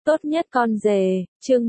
Tốt nhất con rể, chương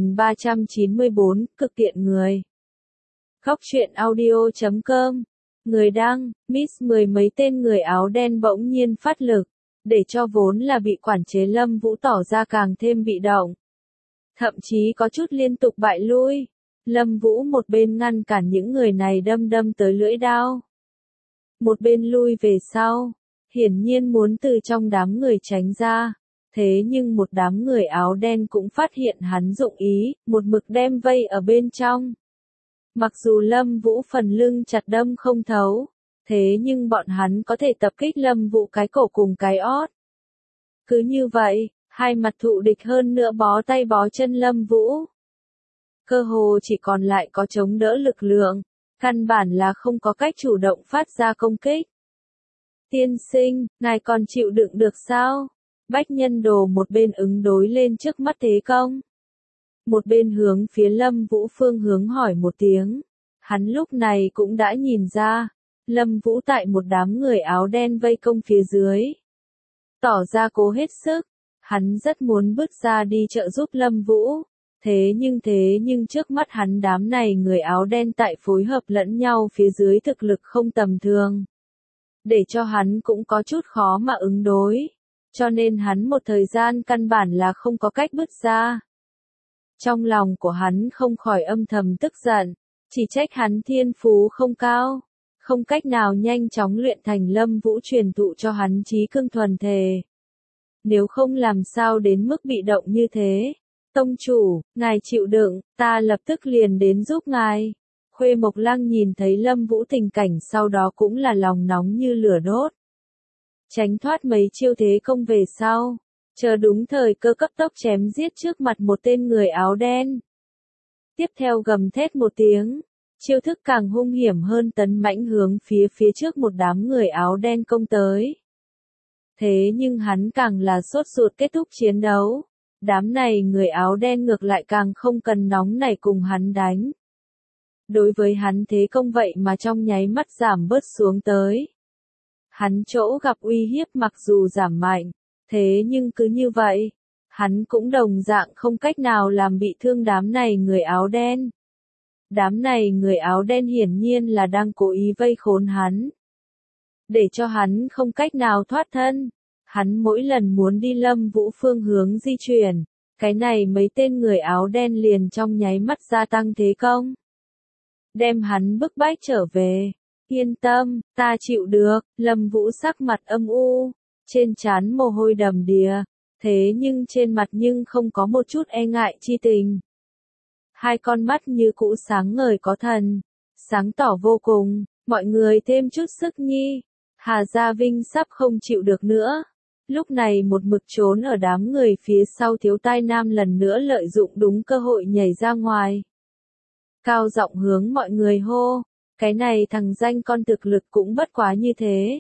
1394, cực tiện người. Góc truyện audio.com. Người đăng, Miss mười mấy tên người áo đen bỗng nhiên phát lực, để cho vốn là bị quản chế Lâm Vũ tỏ ra càng thêm bị động. Thậm chí có chút liên tục bại lui. Lâm Vũ một bên ngăn cản những người này đâm tới lưỡi đao. Một bên lui về sau, hiển nhiên muốn từ trong đám người tránh ra. Thế nhưng một đám người áo đen cũng phát hiện hắn dụng ý, một mực đem vây ở bên trong. Mặc dù Lâm Vũ phần lưng chặt đâm không thấu, thế nhưng bọn hắn có thể tập kích Lâm Vũ cái cổ cùng cái ót. Cứ như vậy, hai mặt thù địch hơn nữa bó tay bó chân Lâm Vũ. Cơ hồ chỉ còn lại có chống đỡ lực lượng, căn bản là không có cách chủ động phát ra công kích. Tiên sinh, ngài còn chịu đựng được sao? Bách Nhân Đồ một bên ứng đối lên trước mắt thế công. Một bên hướng phía Lâm Vũ phương hướng hỏi một tiếng. Hắn lúc này cũng đã nhìn ra, Lâm Vũ tại một đám người áo đen vây công phía dưới. Tỏ ra cố hết sức, hắn rất muốn bước ra đi trợ giúp Lâm Vũ. Thế nhưng trước mắt hắn đám này người áo đen tại phối hợp lẫn nhau phía dưới thực lực không tầm thường. Để cho hắn cũng có chút khó mà ứng đối. Cho nên hắn một thời gian căn bản là không có cách bước ra. Trong lòng của hắn không khỏi âm thầm tức giận, chỉ trách hắn thiên phú không cao, không cách nào nhanh chóng luyện thành Lâm Vũ truyền thụ cho hắn trí cương thuần thể. Nếu không làm sao đến mức bị động như thế. Tông chủ, ngài chịu đựng, ta lập tức liền đến giúp ngài. Khuê Mộc Lăng nhìn thấy Lâm Vũ tình cảnh sau đó cũng là lòng nóng như lửa đốt. Tránh thoát mấy chiêu thế công về sau, chờ đúng thời cơ cấp tốc chém giết trước mặt một tên người áo đen. Tiếp theo gầm thét một tiếng, chiêu thức càng hung hiểm hơn tấn mãnh hướng phía trước một đám người áo đen công tới. Thế nhưng hắn càng là sốt ruột kết thúc chiến đấu, đám này người áo đen ngược lại càng không cần nóng nảy cùng hắn đánh. Đối với hắn thế công vậy mà trong nháy mắt giảm bớt xuống tới. Hắn chỗ gặp uy hiếp mặc dù giảm mạnh, thế nhưng cứ như vậy, hắn cũng đồng dạng không cách nào làm bị thương đám này người áo đen. Đám này người áo đen hiển nhiên là đang cố ý vây khốn hắn. Để cho hắn không cách nào thoát thân, hắn mỗi lần muốn đi Lâm Vũ phương hướng di chuyển, cái này mấy tên người áo đen liền trong nháy mắt gia tăng thế công. Đem hắn bức bách trở về. Yên tâm, ta chịu được. Lâm Vũ sắc mặt âm u, trên trán mồ hôi đầm đìa, thế nhưng trên mặt nhưng không có một chút e ngại chi tình. Hai con mắt như cũ sáng ngời có thần, sáng tỏ vô cùng, mọi người thêm chút sức nhi. Hà Gia Vinh sắp không chịu được nữa. Lúc này một mực trốn ở đám người phía sau Thiếu Tai Nam lần nữa lợi dụng đúng cơ hội nhảy ra ngoài. Cao giọng hướng mọi người hô. Cái này thằng danh con thực lực cũng bất quá như thế.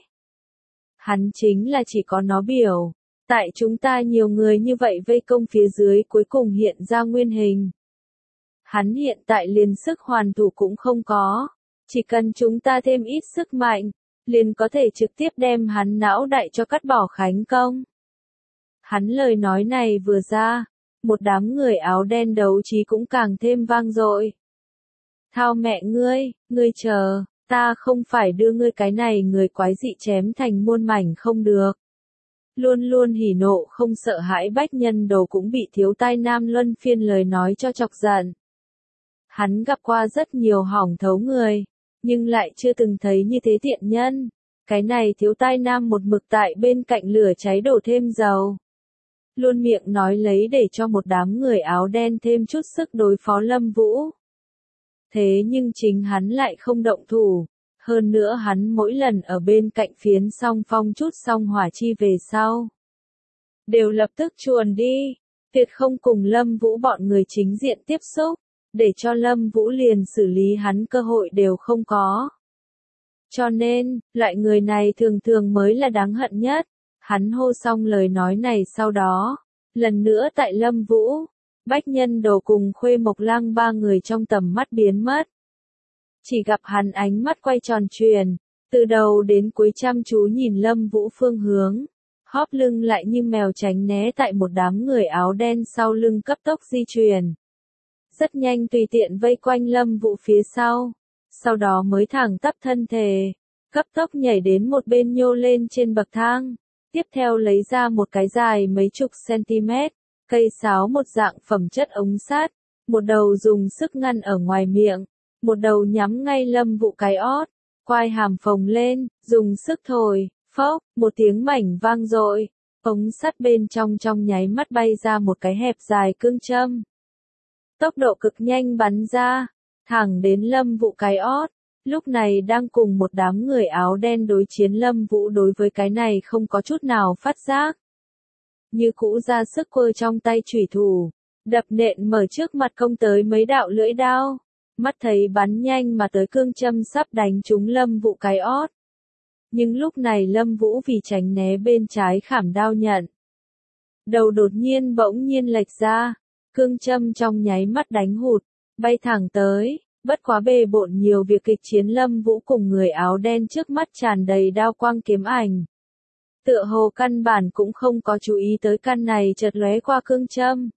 Hắn chính là chỉ có nó biểu. Tại chúng ta nhiều người như vậy vây công phía dưới cuối cùng hiện ra nguyên hình. Hắn hiện tại liền sức hoàn thủ cũng không có. Chỉ cần chúng ta thêm ít sức mạnh, liền có thể trực tiếp đem hắn não đại cho cắt bỏ khánh công. Hắn lời nói này vừa ra, một đám người áo đen đấu trí cũng càng thêm vang dội. Thao mẹ ngươi chờ, ta không phải đưa ngươi cái này người quái dị chém thành muôn mảnh không được. Luôn luôn hỉ nộ không sợ hãi Bách Nhân Đồ cũng bị Thiếu Tai Nam luân phiên lời nói cho chọc giận. Hắn gặp qua rất nhiều hỏng thấu người, nhưng lại chưa từng thấy như thế tiện nhân. Cái này Thiếu Tai Nam một mực tại bên cạnh lửa cháy đổ thêm dầu. Luôn miệng nói lấy để cho một đám người áo đen thêm chút sức đối phó Lâm Vũ. Thế nhưng chính hắn lại không động thủ, hơn nữa hắn mỗi lần ở bên cạnh phiến song phong chút xong hỏa chi về sau. Đều lập tức chuồn đi, tuyệt không cùng Lâm Vũ bọn người chính diện tiếp xúc, để cho Lâm Vũ liền xử lý hắn cơ hội đều không có. Cho nên, loại người này thường thường mới là đáng hận nhất. Hắn hô xong lời nói này sau đó, lần nữa tại Lâm Vũ, Bách Nhân Đồ cùng Khuê Mộc Lăng ba người trong tầm mắt biến mất. Chỉ gặp hắn ánh mắt quay tròn chuyển, từ đầu đến cuối chăm chú nhìn Lâm Vũ phương hướng, hóp lưng lại như mèo tránh né tại một đám người áo đen sau lưng cấp tốc di chuyển. Rất nhanh tùy tiện vây quanh Lâm Vũ phía sau đó mới thẳng tắp thân thể, cấp tốc nhảy đến một bên nhô lên trên bậc thang, tiếp theo lấy ra một cái dài mấy chục cm, cây sáo một dạng phẩm chất ống sắt, một đầu dùng sức ngăn ở ngoài miệng, một đầu nhắm ngay Lâm Vũ cái ót, quai hàm phồng lên, dùng sức thổi, phốc, một tiếng mảnh vang dội, ống sắt bên trong nháy mắt bay ra một cái hẹp dài cương châm. Tốc độ cực nhanh bắn ra, thẳng đến Lâm Vũ cái ót. Lúc này đang cùng một đám người áo đen đối chiến, Lâm Vũ đối với cái này không có chút nào phát giác. Như cũ ra sức quơ trong tay chủy thủ, đập nện mở trước mặt công tới mấy đạo lưỡi đao. Mắt thấy bắn nhanh mà tới cương châm sắp đánh trúng Lâm Vũ cái ót. Nhưng lúc này Lâm Vũ vì tránh né bên trái khảm đao nhận. Đầu đột nhiên bỗng nhiên lệch ra, cương châm trong nháy mắt đánh hụt, bay thẳng tới. Bất quá bề bộn nhiều việc kịch chiến, Lâm Vũ cùng người áo đen trước mắt tràn đầy đao quang kiếm ảnh. Tựa hồ căn bản cũng không có chú ý tới căn này chợt lóe qua cương châm.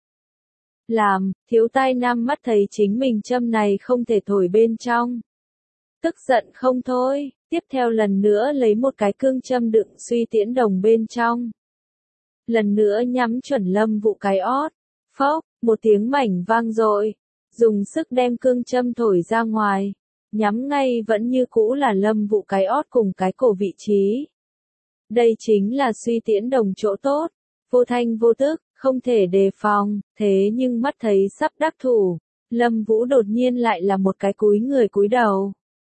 Thiếu tai nam mắt thấy chính mình châm này không thể thổi bên trong. Tức giận không thôi, tiếp theo lần nữa lấy một cái cương châm đựng suy tiễn đồng bên trong. Lần nữa nhắm chuẩn Lâm Vũ cái ót, phốc, một tiếng mảnh vang dội. Dùng sức đem cương châm thổi ra ngoài, nhắm ngay vẫn như cũ là Lâm Vũ cái ót cùng cái cổ vị trí. Đây chính là suy tiễn đồng chỗ tốt, vô thanh vô tức, không thể đề phòng, thế nhưng mắt thấy sắp đắc thủ, Lâm Vũ đột nhiên lại là một cái cúi người cúi đầu.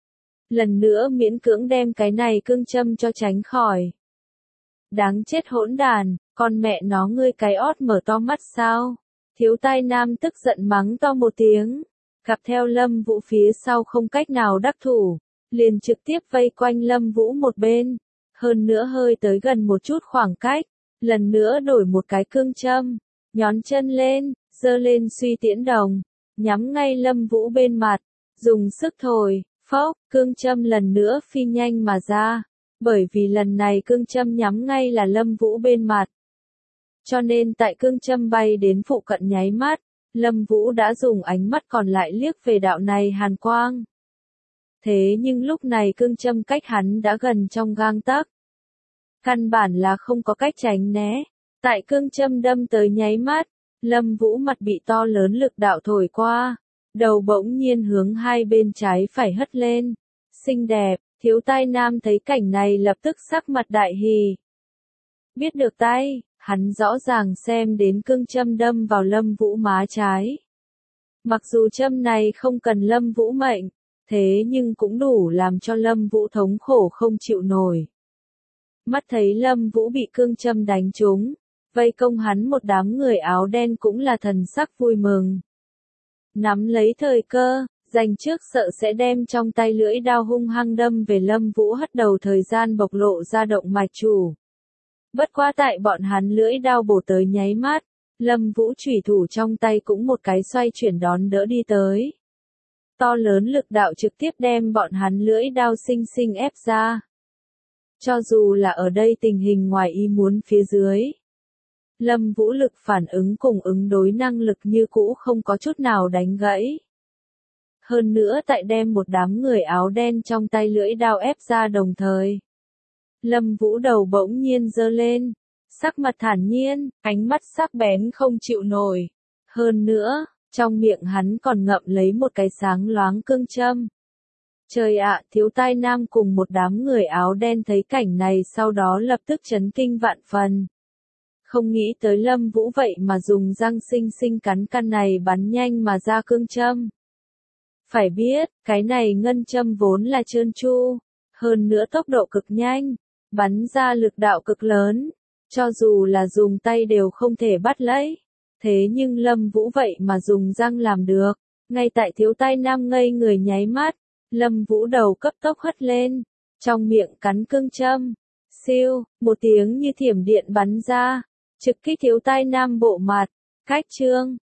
Lần nữa miễn cưỡng đem cái này cương châm cho tránh khỏi. Đáng chết hỗn đàn, con mẹ nó ngươi cái ót mở to mắt sao? Thiếu tai nam tức giận mắng to một tiếng, gặp theo Lâm Vũ phía sau không cách nào đắc thủ, liền trực tiếp vây quanh Lâm Vũ một bên, hơn nữa hơi tới gần một chút khoảng cách, lần nữa đổi một cái cương châm, nhón chân lên, giơ lên suy tiễn đồng, nhắm ngay Lâm Vũ bên mặt, dùng sức thổi, phốc, cương châm lần nữa phi nhanh mà ra, bởi vì lần này cương châm nhắm ngay là Lâm Vũ bên mặt. Cho nên tại cương châm bay đến phụ cận nháy mắt, Lâm Vũ đã dùng ánh mắt còn lại liếc về đạo này hàn quang. Thế nhưng lúc này cương châm cách hắn đã gần trong gang tấc. Căn bản là không có cách tránh né. Tại cương châm đâm tới nháy mắt, Lâm Vũ mặt bị to lớn lực đạo thổi qua. Đầu bỗng nhiên hướng hai bên trái phải hất lên. Xinh đẹp, thiếu tai nam thấy cảnh này lập tức sắc mặt đại hỉ. Biết được tay. Hắn rõ ràng xem đến cương châm đâm vào Lâm Vũ má trái. Mặc dù châm này không cần Lâm Vũ mệnh, thế nhưng cũng đủ làm cho Lâm Vũ thống khổ không chịu nổi. Mắt thấy Lâm Vũ bị cương châm đánh trúng, vây công hắn một đám người áo đen cũng là thần sắc vui mừng. Nắm lấy thời cơ, dành trước sợ sẽ đem trong tay lưỡi đao hung hăng đâm về Lâm Vũ hất đầu thời gian bộc lộ ra động mạch chủ. Bất quá tại bọn hắn lưỡi đao bổ tới nháy mắt, Lâm Vũ chủy thủ trong tay cũng một cái xoay chuyển đón đỡ đi tới. To lớn lực đạo trực tiếp đem bọn hắn lưỡi đao xinh xinh ép ra. Cho dù là ở đây tình hình ngoài ý muốn phía dưới, Lâm Vũ lực phản ứng cùng ứng đối năng lực như cũ không có chút nào đánh gãy. Hơn nữa tại đem một đám người áo đen trong tay lưỡi đao ép ra đồng thời. Lâm Vũ đầu bỗng nhiên giơ lên, sắc mặt thản nhiên, ánh mắt sắc bén không chịu nổi. Hơn nữa, trong miệng hắn còn ngậm lấy một cái sáng loáng cương châm. Trời ạ, thiếu tai nam cùng một đám người áo đen thấy cảnh này sau đó lập tức chấn kinh vạn phần. Không nghĩ tới Lâm Vũ vậy mà dùng răng xinh xinh cắn căn này bắn nhanh mà ra cương châm. Phải biết, cái này ngân châm vốn là trơn tru, hơn nữa tốc độ cực nhanh, bắn ra lực đạo cực lớn, cho dù là dùng tay đều không thể bắt lấy. Thế nhưng Lâm Vũ vậy mà dùng răng làm được, ngay tại thiếu tai nam ngây người nháy mắt, Lâm Vũ đầu cấp tốc hất lên, trong miệng cắn cương châm, siêu, một tiếng như thiểm điện bắn ra, trực kích thiếu tai nam bộ mặt, cách chương.